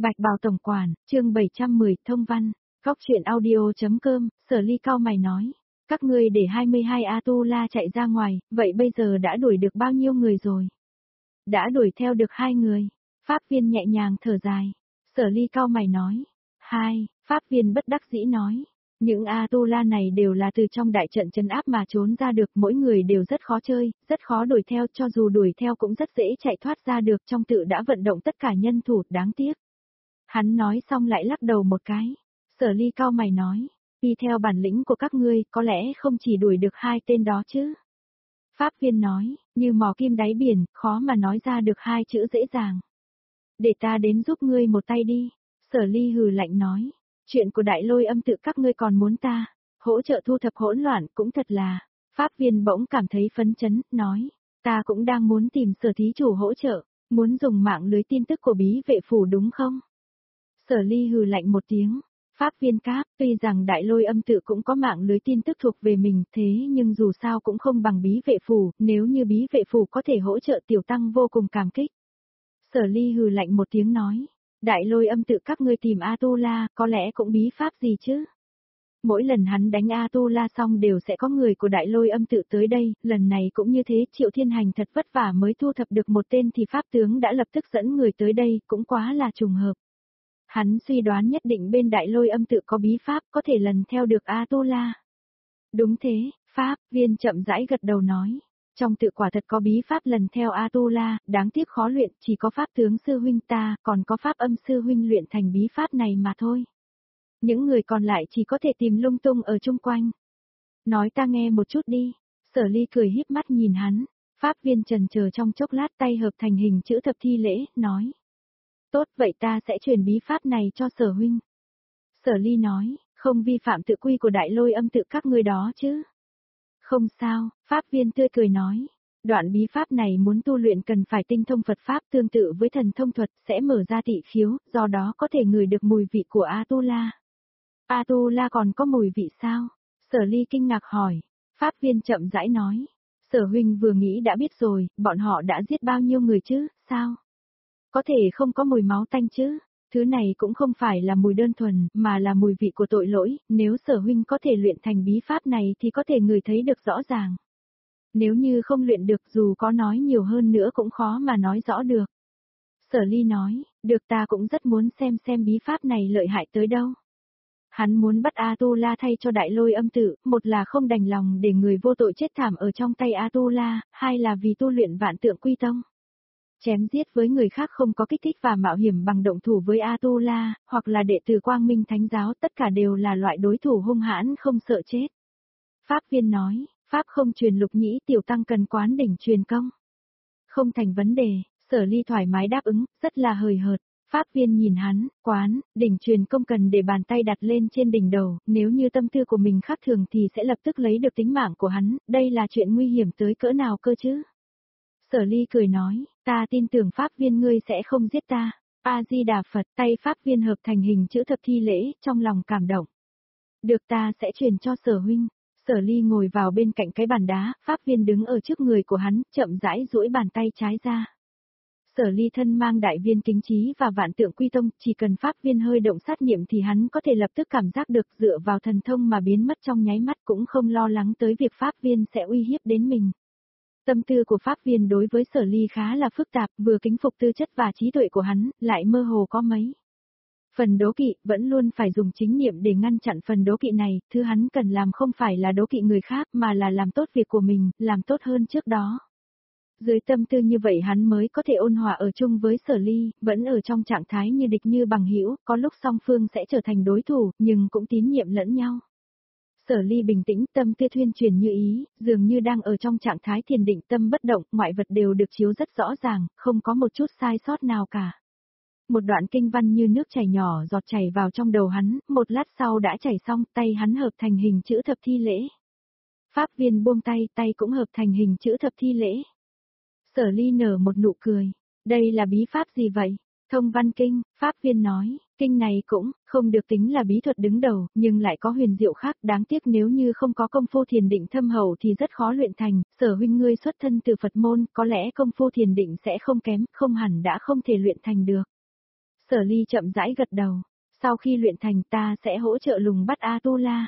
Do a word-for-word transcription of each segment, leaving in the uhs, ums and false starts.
Bạch Bào Tổng Quản, chương bảy trăm mười, thông văn, góc truyện audio.com, Sở Ly cau mày nói. Các ngươi để hai mươi hai A-tu-la chạy ra ngoài, vậy bây giờ đã đuổi được bao nhiêu người rồi? Đã đuổi theo được hai người. Pháp viên nhẹ nhàng thở dài. Sở Ly cau mày nói. Hai, Pháp viên bất đắc dĩ nói. Những A-tu-la này đều là từ trong đại trận trấn áp mà trốn ra được, mỗi người đều rất khó chơi, rất khó đuổi theo, cho dù đuổi theo cũng rất dễ chạy thoát ra được, trong tự đã vận động tất cả nhân thủ, đáng tiếc. Hắn nói xong lại lắc đầu một cái. Sở Ly cau mày nói, y theo bản lĩnh của các ngươi, có lẽ không chỉ đuổi được hai tên đó chứ. Pháp viên nói, như mò kim đáy biển, khó mà nói ra được hai chữ dễ dàng. Để ta đến giúp ngươi một tay đi. Sở Ly hừ lạnh nói, chuyện của đại lôi âm tự các ngươi còn muốn ta hỗ trợ thu thập hỗn loạn, cũng thật là. Pháp viên bỗng cảm thấy phấn chấn, nói, ta cũng đang muốn tìm Sở thí chủ hỗ trợ, muốn dùng mạng lưới tin tức của bí vệ phủ đúng không? Sở Ly hừ lạnh một tiếng. Pháp viên cáp, tuy rằng đại lôi âm tự cũng có mạng lưới tin tức thuộc về mình, thế nhưng dù sao cũng không bằng bí vệ phủ, nếu như bí vệ phủ có thể hỗ trợ tiểu tăng vô cùng cảm kích. Sở Ly hừ lạnh một tiếng nói, đại lôi âm tự các ngươi tìm A-tu-la, có lẽ cũng bí pháp gì chứ? Mỗi lần hắn đánh A-tu-la xong đều sẽ có người của đại lôi âm tự tới đây, lần này cũng như thế, Triệu Thiên Hành thật vất vả mới thu thập được một tên thì pháp tướng đã lập tức dẫn người tới đây, cũng quá là trùng hợp. Hắn suy đoán nhất định bên đại lôi âm tự có bí pháp có thể lần theo được A-tu-la. Đúng thế, Pháp viên chậm rãi gật đầu nói. Trong tự quả thật có bí pháp lần theo A-tu-la, đáng tiếc khó luyện, chỉ có pháp tướng sư huynh ta, còn có pháp âm sư huynh luyện thành bí pháp này mà thôi. Những người còn lại chỉ có thể tìm lung tung ở chung quanh. Nói ta nghe một chút đi. Sở Ly cười híp mắt nhìn hắn. Pháp viên chần chờ trong chốc lát, tay hợp thành hình chữ thập thi lễ, nói. Tốt, vậy ta sẽ truyền bí pháp này cho Sở huynh. Sở Ly nói, không vi phạm tự quy của đại lôi âm tự các ngươi đó chứ. Không sao, Pháp viên tươi cười nói. Đoạn bí pháp này muốn tu luyện cần phải tinh thông Phật Pháp, tương tự với thần thông thuật, sẽ mở ra tị khiếu, do đó có thể ngửi được mùi vị của A-tu-la. A-tu-la còn có mùi vị sao? Sở Ly kinh ngạc hỏi. Pháp viên chậm rãi nói. Sở huynh vừa nghĩ đã biết rồi, bọn họ đã giết bao nhiêu người chứ, sao? Có thể không có mùi máu tanh chứ? Thứ này cũng không phải là mùi đơn thuần, mà là mùi vị của tội lỗi, nếu Sở huynh có thể luyện thành bí pháp này thì có thể ngửi thấy được rõ ràng. Nếu như không luyện được, dù có nói nhiều hơn nữa cũng khó mà nói rõ được. Sở Ly nói, được, ta cũng rất muốn xem xem bí pháp này lợi hại tới đâu. Hắn muốn bắt A-tu-la thay cho đại lôi âm tự, một là không đành lòng để người vô tội chết thảm ở trong tay A-tu-la, hai là vì tu luyện vạn tượng quy tông. Chém giết với người khác không có kích thích và mạo hiểm bằng động thủ với A-tu-la, hoặc là đệ tử Quang Minh Thánh Giáo, tất cả đều là loại đối thủ hung hãn không sợ chết. Pháp viên nói, Pháp không truyền lục nhĩ, tiểu tăng cần quán đỉnh truyền công. Không thành vấn đề, Sở Ly thoải mái đáp ứng, rất là hời hợt. Pháp viên nhìn hắn, quán, đỉnh truyền công cần để bàn tay đặt lên trên đỉnh đầu, nếu như tâm tư của mình khác thường thì sẽ lập tức lấy được tính mạng của hắn, đây là chuyện nguy hiểm tới cỡ nào cơ chứ? Sở Ly cười nói, ta tin tưởng Pháp viên ngươi sẽ không giết ta. A-di-đà Phật, tay Pháp viên hợp thành hình chữ thập thi lễ, trong lòng cảm động. Được, ta sẽ truyền cho Sở huynh. Sở Ly ngồi vào bên cạnh cái bàn đá, Pháp viên đứng ở trước người của hắn, chậm rãi duỗi bàn tay trái ra. Sở Ly thân mang đại viên kính trí và vạn tượng quy tông, chỉ cần Pháp viên hơi động sát niệm thì hắn có thể lập tức cảm giác được, dựa vào thần thông mà biến mất trong nháy mắt, cũng không lo lắng tới việc Pháp viên sẽ uy hiếp đến mình. Tâm tư của Pháp viên đối với Sở Ly khá là phức tạp, vừa kính phục tư chất và trí tuệ của hắn, lại mơ hồ có mấy phần đố kỵ, vẫn luôn phải dùng chính niệm để ngăn chặn phần đố kỵ này, thứ hắn cần làm không phải là đố kỵ người khác mà là làm tốt việc của mình, làm tốt hơn trước đó. Dưới tâm tư như vậy hắn mới có thể ôn hòa ở chung với Sở Ly, vẫn ở trong trạng thái như địch như bằng hữu, có lúc song phương sẽ trở thành đối thủ, nhưng cũng tín nhiệm lẫn nhau. Sở Ly bình tĩnh, tâm tư thuyên truyền như ý, dường như đang ở trong trạng thái thiền định, tâm bất động, ngoại vật đều được chiếu rất rõ ràng, không có một chút sai sót nào cả. Một đoạn kinh văn như nước chảy nhỏ giọt chảy vào trong đầu hắn, một lát sau đã chảy xong, tay hắn hợp thành hình chữ thập thi lễ. Pháp viên buông tay, tay cũng hợp thành hình chữ thập thi lễ. Sở Ly nở một nụ cười. Đây là bí pháp gì vậy? Thông văn kinh, Pháp viên nói, kinh này cũng không được tính là bí thuật đứng đầu, nhưng lại có huyền diệu khác, đáng tiếc nếu như không có công phu thiền định thâm hậu thì rất khó luyện thành. Sở huynh ngươi xuất thân từ Phật môn, có lẽ công phu thiền định sẽ không kém, không hẳn đã không thể luyện thành được. Sở Ly chậm rãi gật đầu. Sau khi luyện thành ta sẽ hỗ trợ lùng bắt A-tu-la.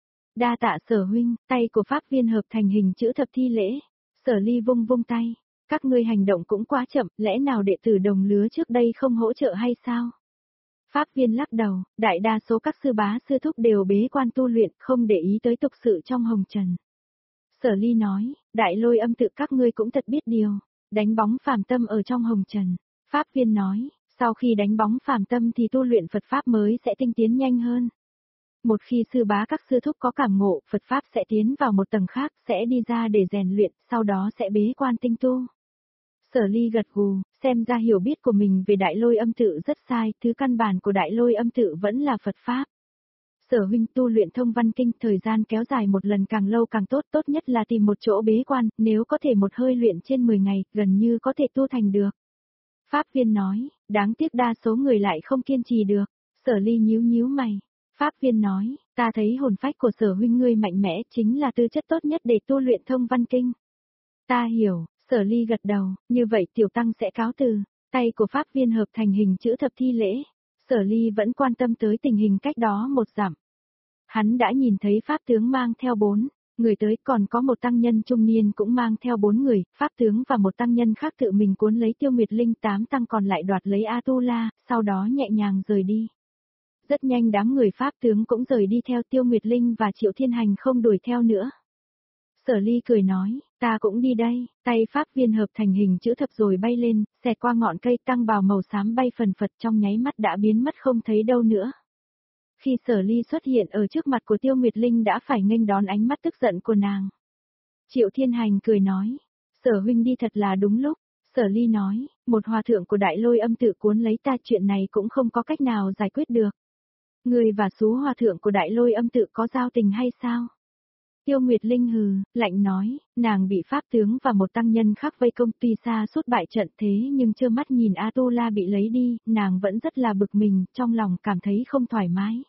Đa tạ Sở huynh, tay của pháp viên hợp thành hình chữ thập thi lễ. Sở Ly vung vung tay. Các ngươi hành động cũng quá chậm, lẽ nào đệ tử đồng lứa trước đây không hỗ trợ hay sao? Pháp viên lắc đầu, đại đa số các sư bá sư thúc đều bế quan tu luyện, không để ý tới tục sự trong hồng trần. Sở Ly nói, đại lôi âm tự các ngươi cũng thật biết điều, đánh bóng phàm tâm ở trong hồng trần. Pháp viên nói, sau khi đánh bóng phàm tâm thì tu luyện Phật Pháp mới sẽ tinh tiến nhanh hơn. Một khi sư bá các sư thúc có cảm ngộ, Phật Pháp sẽ tiến vào một tầng khác, sẽ đi ra để rèn luyện, sau đó sẽ bế quan tinh tu. Sở Ly gật gù, xem ra hiểu biết của mình về đại lôi âm tự rất sai, thứ căn bản của đại lôi âm tự vẫn là Phật Pháp. Sở huynh tu luyện thông văn kinh, thời gian kéo dài một lần càng lâu càng tốt, tốt nhất là tìm một chỗ bế quan, nếu có thể một hơi luyện trên mười ngày, gần như có thể tu thành được. Pháp viên nói, đáng tiếc đa số người lại không kiên trì được. Sở Ly nhíu nhíu mày. Pháp viên nói, ta thấy hồn phách của Sở huynh ngươi mạnh mẽ, chính là tư chất tốt nhất để tu luyện thông văn kinh. Ta hiểu. Sở Ly gật đầu, như vậy tiểu tăng sẽ cáo từ. Tay của pháp viên hợp thành hình chữ thập thi lễ. Sở Ly vẫn quan tâm tới tình hình cách đó một dặm. Hắn đã nhìn thấy pháp tướng mang theo bốn người tới, còn có một tăng nhân trung niên cũng mang theo bốn người, pháp tướng và một tăng nhân khác tự mình cuốn lấy Tiêu Nguyệt Linh, tám tăng còn lại đoạt lấy A-tu-la, sau đó nhẹ nhàng rời đi. Rất nhanh đám người pháp tướng cũng rời đi theo Tiêu Nguyệt Linh và Triệu Thiên Hành không đuổi theo nữa. Sở Ly cười nói, ta cũng đi đây, tay pháp viên hợp thành hình chữ thập rồi bay lên, xẹt qua ngọn cây, tăng bào màu xám bay phần phật trong nháy mắt đã biến mất không thấy đâu nữa. Khi Sở Ly xuất hiện ở trước mặt của Tiêu Nguyệt Linh đã phải nghênh đón ánh mắt tức giận của nàng. Triệu Thiên Hành cười nói, Sở huynh đi thật là đúng lúc. Sở Ly nói, một hòa thượng của đại lôi âm tự cuốn lấy ta, chuyện này cũng không có cách nào giải quyết được. Người và số hòa thượng của đại lôi âm tự có giao tình hay sao? Tiêu Nguyệt Linh hừ, lạnh nói, nàng bị pháp tướng và một tăng nhân khác vây công, tuy xa suốt bại trận thế nhưng trơ mắt nhìn A-tu-la bị lấy đi, nàng vẫn rất là bực mình, trong lòng cảm thấy không thoải mái.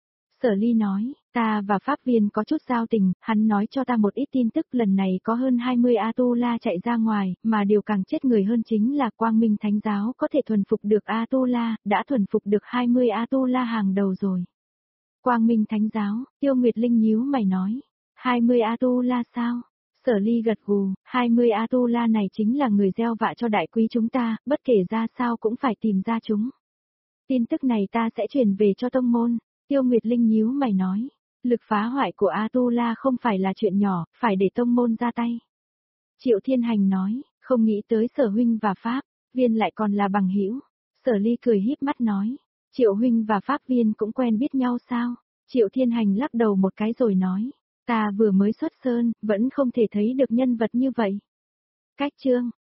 Sở Ly nói, ta và pháp viên có chút giao tình, hắn nói cho ta một ít tin tức, lần này có hơn hai mươi A-tu-la chạy ra ngoài, mà điều càng chết người hơn chính là Quang Minh Thánh Giáo có thể thuần phục được A-tu-la, đã thuần phục được hai mươi A-tu-la hàng đầu rồi. Quang Minh Thánh Giáo, Tiêu Nguyệt Linh nhíu mày nói. hai mươi A-tu-la sao? Sở Ly gật gù, hai mươi A-tu-la này chính là người gieo vạ cho đại quý chúng ta, bất kể ra sao cũng phải tìm ra chúng. Tin tức này ta sẽ truyền về cho tông môn. Tiêu Nguyệt Linh nhíu mày nói, lực phá hoại của A-tu-la không phải là chuyện nhỏ, phải để tông môn ra tay. Triệu Thiên Hành nói, không nghĩ tới Sở huynh và pháp viên lại còn là bằng hữu. Sở Ly cười híp mắt nói, Triệu huynh và pháp viên cũng quen biết nhau sao? Triệu Thiên Hành lắc đầu một cái rồi nói, ta vừa mới xuất sơn, vẫn không thể thấy được nhân vật như vậy. Cách chương